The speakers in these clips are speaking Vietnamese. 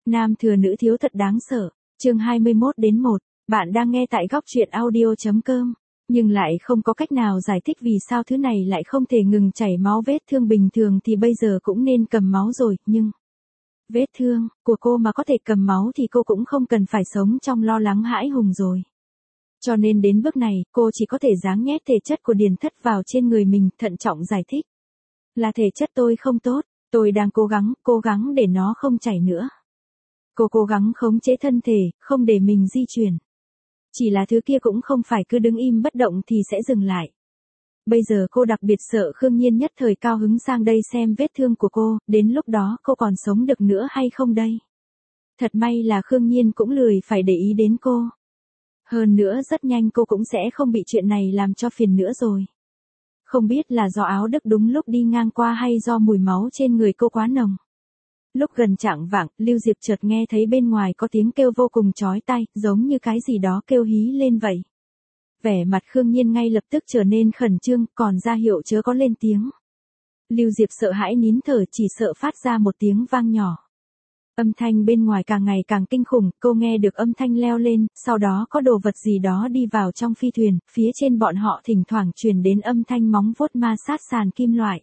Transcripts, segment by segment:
Nam thừa nữ thiếu thật đáng sợ. Chương 21-1. Bạn đang nghe tại góc truyện audio.com. Nhưng lại không có cách nào giải thích vì sao thứ này lại không thể ngừng chảy máu. Vết thương bình thường thì bây giờ cũng nên cầm máu rồi, nhưng vết thương của cô mà có thể cầm máu thì cô cũng không cần phải sống trong lo lắng hãi hùng rồi. Cho nên đến bước này, cô chỉ có thể giáng nhét thể chất của Điền Thất vào trên người mình, thận trọng giải thích. Là thể chất tôi không tốt, tôi đang cố gắng để nó không chảy nữa. Cô cố gắng khống chế thân thể, không để mình di chuyển. Chỉ là thứ kia cũng không phải cứ đứng im bất động thì sẽ dừng lại. Bây giờ cô đặc biệt sợ Khương Nhiên nhất thời cao hứng sang đây xem vết thương của cô, đến lúc đó cô còn sống được nữa hay không đây? Thật may là Khương Nhiên cũng lười phải để ý đến cô. Hơn nữa rất nhanh cô cũng sẽ không bị chuyện này làm cho phiền nữa rồi. Không biết là do áo Đức đúng lúc đi ngang qua hay do mùi máu trên người cô quá nồng. Lúc gần chạng vạng, Lưu Diệp chợt nghe thấy bên ngoài có tiếng kêu vô cùng chói tai, giống như cái gì đó kêu hí lên vậy. Vẻ mặt Khương Nhiên ngay lập tức trở nên khẩn trương, còn ra hiệu chớ có lên tiếng. Lưu Diệp sợ hãi nín thở, chỉ sợ phát ra một tiếng vang nhỏ. Âm thanh bên ngoài càng ngày càng kinh khủng, cô nghe được âm thanh leo lên, sau đó có đồ vật gì đó đi vào trong phi thuyền, phía trên bọn họ thỉnh thoảng truyền đến âm thanh móng vuốt ma sát sàn kim loại.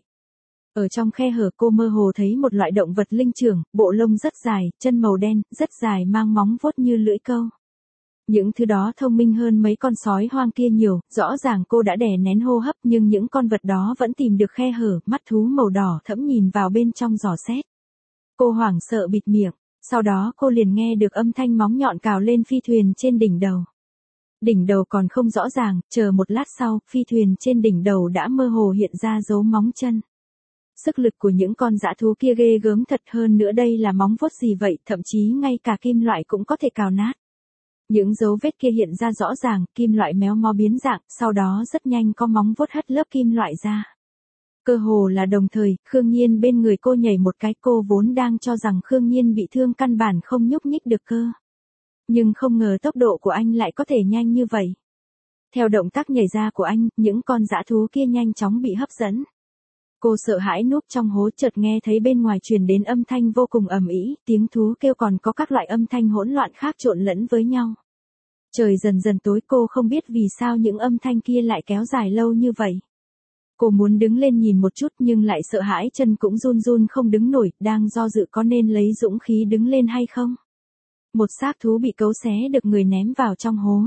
Ở trong khe hở cô mơ hồ thấy một loại động vật linh trưởng, bộ lông rất dài, chân màu đen, rất dài mang móng vuốt như lưỡi câu. Những thứ đó thông minh hơn mấy con sói hoang kia nhiều, rõ ràng cô đã đè nén hô hấp nhưng những con vật đó vẫn tìm được khe hở, mắt thú màu đỏ thẫm nhìn vào bên trong dò xét. Cô hoảng sợ bịt miệng, sau đó cô liền nghe được âm thanh móng nhọn cào lên phi thuyền trên đỉnh đầu. Đỉnh đầu còn không rõ ràng, chờ một lát sau, phi thuyền trên đỉnh đầu đã mơ hồ hiện ra dấu móng chân. Sức lực của những con dã thú kia ghê gớm thật, hơn nữa đây là móng vuốt gì vậy, thậm chí ngay cả kim loại cũng có thể cào nát. Những dấu vết kia hiện ra rõ ràng, kim loại méo mó biến dạng, sau đó rất nhanh có móng vuốt hất lớp kim loại ra. Cơ hồ là đồng thời, Khương Nhiên bên người cô nhảy một cái, cô vốn đang cho rằng Khương Nhiên bị thương căn bản không nhúc nhích được cơ. Nhưng không ngờ tốc độ của anh lại có thể nhanh như vậy. Theo động tác nhảy ra của anh, những con dã thú kia nhanh chóng bị hấp dẫn. Cô sợ hãi núp trong hố, chợt nghe thấy bên ngoài truyền đến âm thanh vô cùng ầm ĩ, tiếng thú kêu còn có các loại âm thanh hỗn loạn khác trộn lẫn với nhau. Trời dần dần tối, cô không biết vì sao những âm thanh kia lại kéo dài lâu như vậy. Cô muốn đứng lên nhìn một chút nhưng lại sợ hãi chân cũng run run không đứng nổi, đang do dự có nên lấy dũng khí đứng lên hay không. Một xác thú bị cấu xé được người ném vào trong hố.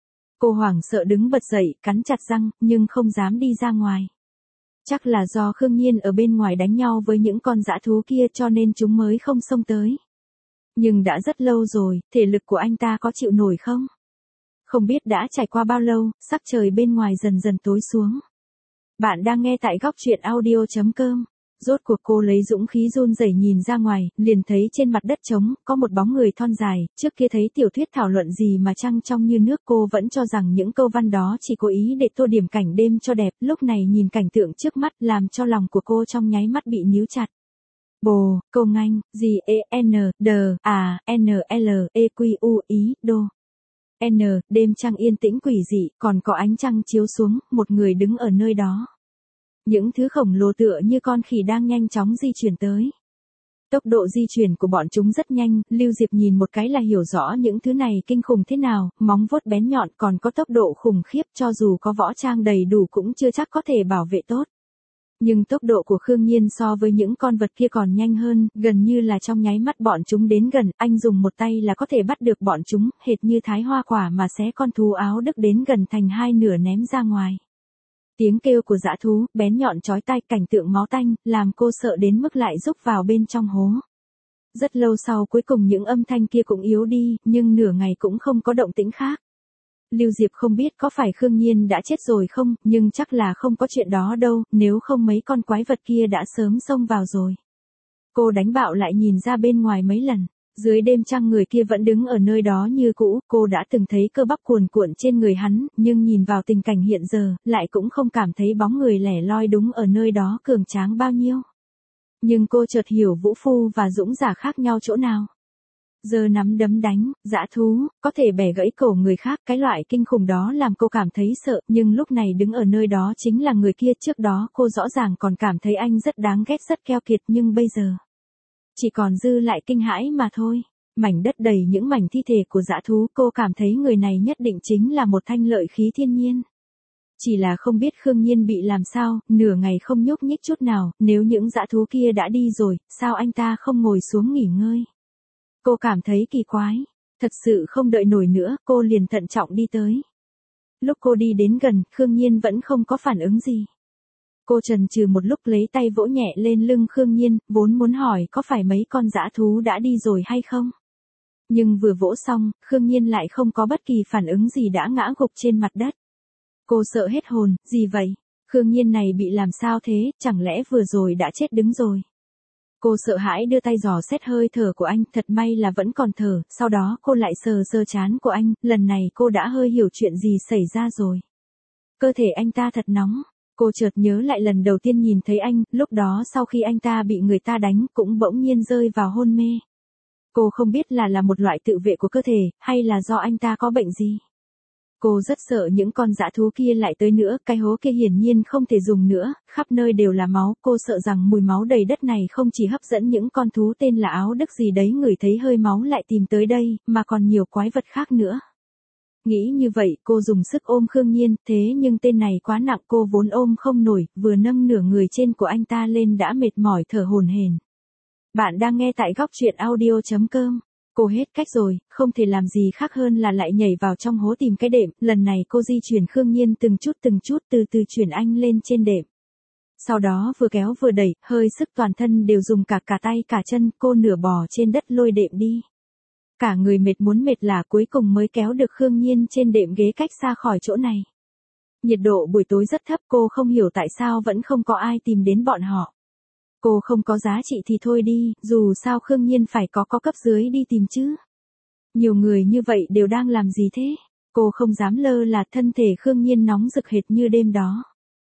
Cô hoảng sợ đứng bật dậy, cắn chặt răng, nhưng không dám đi ra ngoài. Chắc là do Khương Nhiên ở bên ngoài đánh nhau với những con dã thú kia cho nên chúng mới không xông tới. Nhưng đã rất lâu rồi, thể lực của anh ta có chịu nổi không? Không biết đã trải qua bao lâu, sắc trời bên ngoài dần dần tối xuống. Bạn đang nghe tại góc truyện audio.com. Rốt cuộc cô lấy dũng khí run rẩy nhìn ra ngoài, liền thấy trên mặt đất trống, có một bóng người thon dài, trước kia thấy tiểu thuyết thảo luận gì mà trăng trong như nước, cô vẫn cho rằng những câu văn đó chỉ cố ý để tô điểm cảnh đêm cho đẹp, lúc này nhìn cảnh tượng trước mắt làm cho lòng của cô trong nháy mắt bị níu chặt. Bồ, câu nganh, G-E-N-D-A-N-L-E-Q-U-I, đô. N, đêm trăng yên tĩnh quỷ dị, còn có ánh trăng chiếu xuống, một người đứng ở nơi đó. Những thứ khổng lồ tựa như con khỉ đang nhanh chóng di chuyển tới. Tốc độ di chuyển của bọn chúng rất nhanh, Lưu Diệp nhìn một cái là hiểu rõ những thứ này kinh khủng thế nào, móng vuốt bén nhọn còn có tốc độ khủng khiếp, cho dù có võ trang đầy đủ cũng chưa chắc có thể bảo vệ tốt. Nhưng tốc độ của Khương Nhiên so với những con vật kia còn nhanh hơn, gần như là trong nháy mắt bọn chúng đến gần, anh dùng một tay là có thể bắt được bọn chúng, hệt như thái hoa quả mà xé con thú áo Đức đến gần thành hai nửa ném ra ngoài. Tiếng kêu của dã thú, bén nhọn chói tai, cảnh tượng máu tanh, làm cô sợ đến mức lại rúc vào bên trong hố. Rất lâu sau cuối cùng những âm thanh kia cũng yếu đi, nhưng nửa ngày cũng không có động tĩnh khác. Lưu Diệp không biết có phải Khương Nhiên đã chết rồi không, nhưng chắc là không có chuyện đó đâu, nếu không mấy con quái vật kia đã sớm xông vào rồi. Cô đánh bạo lại nhìn ra bên ngoài mấy lần, dưới đêm trăng người kia vẫn đứng ở nơi đó như cũ, cô đã từng thấy cơ bắp cuồn cuộn trên người hắn, nhưng nhìn vào tình cảnh hiện giờ, lại cũng không cảm thấy bóng người lẻ loi đúng ở nơi đó cường tráng bao nhiêu. Nhưng cô chợt hiểu vũ phu và dũng giả khác nhau chỗ nào. Giơ nắm đấm đánh, dã thú, có thể bẻ gãy cổ người khác, cái loại kinh khủng đó làm cô cảm thấy sợ, nhưng lúc này đứng ở nơi đó chính là người kia, trước đó cô rõ ràng còn cảm thấy anh rất đáng ghét rất keo kiệt nhưng bây giờ chỉ còn dư lại kinh hãi mà thôi. Mảnh đất đầy những mảnh thi thể của dã thú, cô cảm thấy người này nhất định chính là một thanh lợi khí thiên nhiên. Chỉ là không biết Khương Nhiên bị làm sao, nửa ngày không nhúc nhích chút nào, nếu những dã thú kia đã đi rồi, sao anh ta không ngồi xuống nghỉ ngơi? Cô cảm thấy kỳ quái, thật sự không đợi nổi nữa, cô liền thận trọng đi tới. Lúc cô đi đến gần, Khương Nhiên vẫn không có phản ứng gì. Cô chần chừ một lúc lấy tay vỗ nhẹ lên lưng Khương Nhiên, vốn muốn hỏi có phải mấy con dã thú đã đi rồi hay không. Nhưng vừa vỗ xong, Khương Nhiên lại không có bất kỳ phản ứng gì đã ngã gục trên mặt đất. Cô sợ hết hồn, gì vậy? Khương Nhiên này bị làm sao thế, chẳng lẽ vừa rồi đã chết đứng rồi? Cô sợ hãi đưa tay dò xét hơi thở của anh, thật may là vẫn còn thở, sau đó cô lại sờ sờ trán của anh, lần này cô đã hơi hiểu chuyện gì xảy ra rồi. Cơ thể anh ta thật nóng, cô chợt nhớ lại lần đầu tiên nhìn thấy anh, lúc đó sau khi anh ta bị người ta đánh cũng bỗng nhiên rơi vào hôn mê. Cô không biết là một loại tự vệ của cơ thể, hay là do anh ta có bệnh gì. Cô rất sợ những con dã thú kia lại tới nữa, cái hố kia hiển nhiên không thể dùng nữa, khắp nơi đều là máu, cô sợ rằng mùi máu đầy đất này không chỉ hấp dẫn những con thú tên là áo đức gì đấy ngửi thấy hơi máu lại tìm tới đây, mà còn nhiều quái vật khác nữa. Nghĩ như vậy, cô dùng sức ôm Khương Nhiên, thế nhưng tên này quá nặng cô vốn ôm không nổi, vừa nâng nửa người trên của anh ta lên đã mệt mỏi thở hổn hển. Bạn đang nghe tại góc truyện audio.com. Cô hết cách rồi, không thể làm gì khác hơn là lại nhảy vào trong hố tìm cái đệm, lần này cô di chuyển Khương Nhiên từng chút từ từ chuyển anh lên trên đệm. Sau đó vừa kéo vừa đẩy, hơi sức toàn thân đều dùng cả tay cả chân, cô nửa bò trên đất lôi đệm đi. Cả người mệt muốn mệt là cuối cùng mới kéo được Khương Nhiên trên đệm ghế cách xa khỏi chỗ này. Nhiệt độ buổi tối rất thấp, cô không hiểu tại sao vẫn không có ai tìm đến bọn họ. Cô không có giá trị thì thôi đi, dù sao Khương Nhiên phải có cấp dưới đi tìm chứ. Nhiều người như vậy đều đang làm gì thế? Cô không dám lơ là, thân thể Khương Nhiên nóng rực hệt như đêm đó.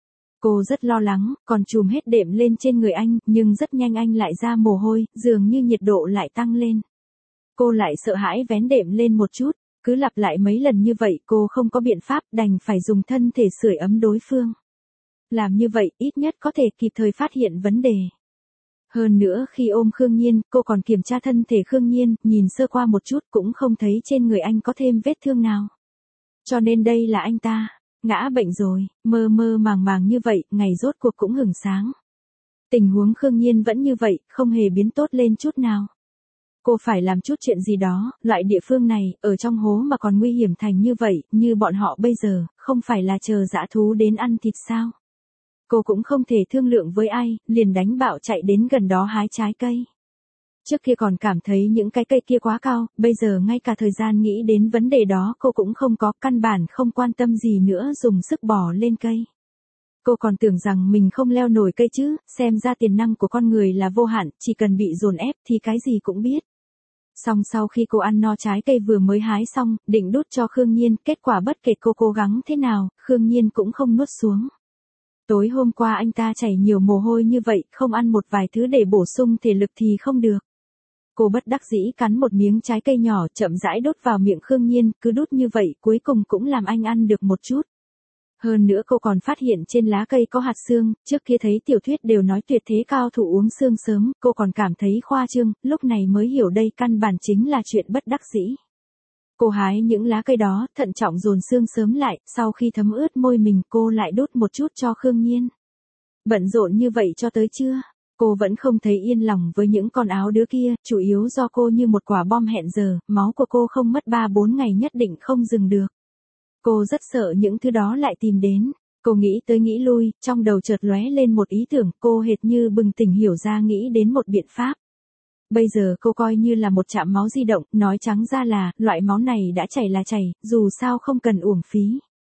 Cô rất lo lắng, còn chùm hết đệm lên trên người anh, nhưng rất nhanh anh lại ra mồ hôi, dường như nhiệt độ lại tăng lên. Cô lại sợ hãi vén đệm lên một chút, cứ lặp lại mấy lần như vậy cô không có biện pháp đành phải dùng thân thể sưởi ấm đối phương. Làm như vậy ít nhất có thể kịp thời phát hiện vấn đề. Hơn nữa khi ôm Khương Nhiên, cô còn kiểm tra thân thể Khương Nhiên, nhìn sơ qua một chút cũng không thấy trên người anh có thêm vết thương nào. Cho nên đây là anh ta, ngã bệnh rồi, mơ màng như vậy, ngày rốt cuộc cũng hửng sáng. Tình huống Khương Nhiên vẫn như vậy, không hề biến tốt lên chút nào. Cô phải làm chút chuyện gì đó, loại địa phương này, ở trong hố mà còn nguy hiểm thành như vậy, như bọn họ bây giờ, không phải là chờ dã thú đến ăn thịt sao? Cô cũng không thể thương lượng với ai, liền đánh bạo chạy đến gần đó hái trái cây. Trước kia còn cảm thấy những cái cây kia quá cao, bây giờ ngay cả thời gian nghĩ đến vấn đề đó cô cũng không có, căn bản không quan tâm gì nữa dùng sức bò lên cây. Cô còn tưởng rằng mình không leo nổi cây chứ, xem ra tiềm năng của con người là vô hạn, chỉ cần bị dồn ép thì cái gì cũng biết. Xong sau khi cô ăn no trái cây vừa mới hái xong, định đút cho Khương Nhiên, kết quả bất kể cô cố gắng thế nào, Khương Nhiên cũng không nuốt xuống. Tối hôm qua anh ta chảy nhiều mồ hôi như vậy, không ăn một vài thứ để bổ sung thể lực thì không được. Cô bất đắc dĩ cắn một miếng trái cây nhỏ chậm rãi đút vào miệng Khương Nhiên, cứ đút như vậy cuối cùng cũng làm anh ăn được một chút. Hơn nữa cô còn phát hiện trên lá cây có hạt xương, trước kia thấy tiểu thuyết đều nói tuyệt thế cao thủ uống xương sớm, cô còn cảm thấy khoa trương, lúc này mới hiểu đây căn bản chính là chuyện bất đắc dĩ. Cô hái những lá cây đó, thận trọng dồn xương sớm lại, sau khi thấm ướt môi mình cô lại đút một chút cho Khương Nhiên. Bận rộn như vậy cho tới trưa, cô vẫn không thấy yên lòng với những con áo đứa kia, chủ yếu do cô như một quả bom hẹn giờ, máu của cô không mất 3-4 ngày nhất định không dừng được. Cô rất sợ những thứ đó lại tìm đến, cô nghĩ tới nghĩ lui, trong đầu chợt lóe lên một ý tưởng, cô hệt như bừng tỉnh hiểu ra nghĩ đến một biện pháp. Bây giờ cô coi như là một trạm máu di động, nói trắng ra là, loại máu này đã chảy là chảy, dù sao không cần uổng phí.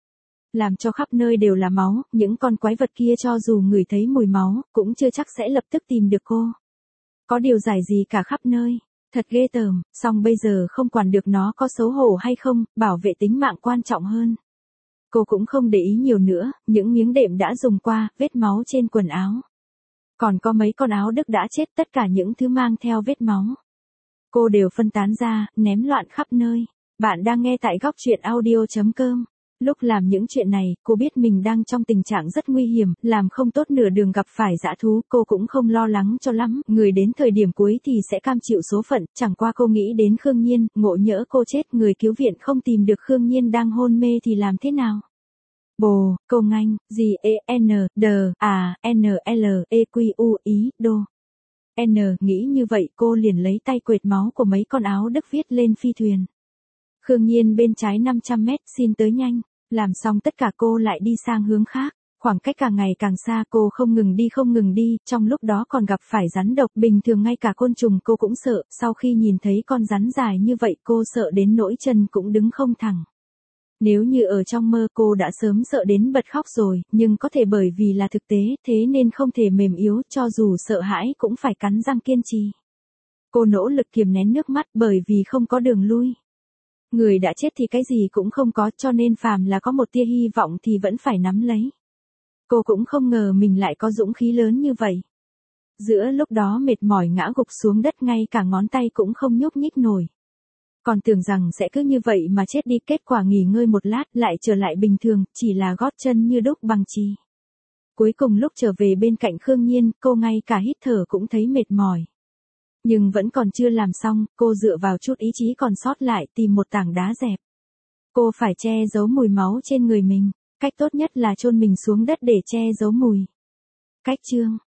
Làm cho khắp nơi đều là máu, những con quái vật kia cho dù ngửi thấy mùi máu, cũng chưa chắc sẽ lập tức tìm được cô. Có điều giải gì cả khắp nơi, thật ghê tởm, song bây giờ không quản được nó có xấu hổ hay không, bảo vệ tính mạng quan trọng hơn. Cô cũng không để ý nhiều nữa, những miếng đệm đã dùng qua, vết máu trên quần áo. Còn có mấy con áo đức đã chết, tất cả những thứ mang theo vết máu. Cô đều phân tán ra, ném loạn khắp nơi. Bạn đang nghe tại góc truyện audio.com. Lúc làm những chuyện này, cô biết mình đang trong tình trạng rất nguy hiểm, làm không tốt nửa đường gặp phải dã thú, cô cũng không lo lắng cho lắm, người đến thời điểm cuối thì sẽ cam chịu số phận, chẳng qua cô nghĩ đến Khương Nhiên, ngộ nhỡ cô chết, người cứu viện không tìm được Khương Nhiên đang hôn mê thì làm thế nào? Bồ, câu nganh, GENDANLEQUI, đô. Nghĩ như vậy cô liền lấy tay quệt máu của mấy con áo Đức viết lên phi thuyền. Khương Nhiên bên trái 500 mét, xin tới nhanh. Làm xong tất cả cô lại đi sang hướng khác. Khoảng cách càng ngày càng xa, cô không ngừng đi, trong lúc đó còn gặp phải rắn độc, bình thường ngay cả côn trùng cô cũng sợ, sau khi nhìn thấy con rắn dài như vậy cô sợ đến nỗi chân cũng đứng không thẳng. Nếu như ở trong mơ cô đã sớm sợ đến bật khóc rồi, nhưng có thể bởi vì là thực tế, thế nên không thể mềm yếu, cho dù sợ hãi cũng phải cắn răng kiên trì. Cô nỗ lực kiềm nén nước mắt bởi vì không có đường lui. Người đã chết thì cái gì cũng không có, cho nên phàm là có một tia hy vọng thì vẫn phải nắm lấy. Cô cũng không ngờ mình lại có dũng khí lớn như vậy. Giữa lúc đó mệt mỏi ngã gục xuống đất, ngay cả ngón tay cũng không nhúc nhích nổi. Còn tưởng rằng sẽ cứ như vậy mà chết đi, kết quả nghỉ ngơi một lát lại trở lại bình thường, chỉ là gót chân như đúc bằng chì. Cuối cùng lúc trở về bên cạnh Khương Nhiên, cô ngay cả hít thở cũng thấy mệt mỏi. Nhưng vẫn còn chưa làm xong, cô dựa vào chút ý chí còn sót lại tìm một tảng đá dẹp. Cô phải che giấu mùi máu trên người mình, cách tốt nhất là chôn mình xuống đất để che giấu mùi. Cách chương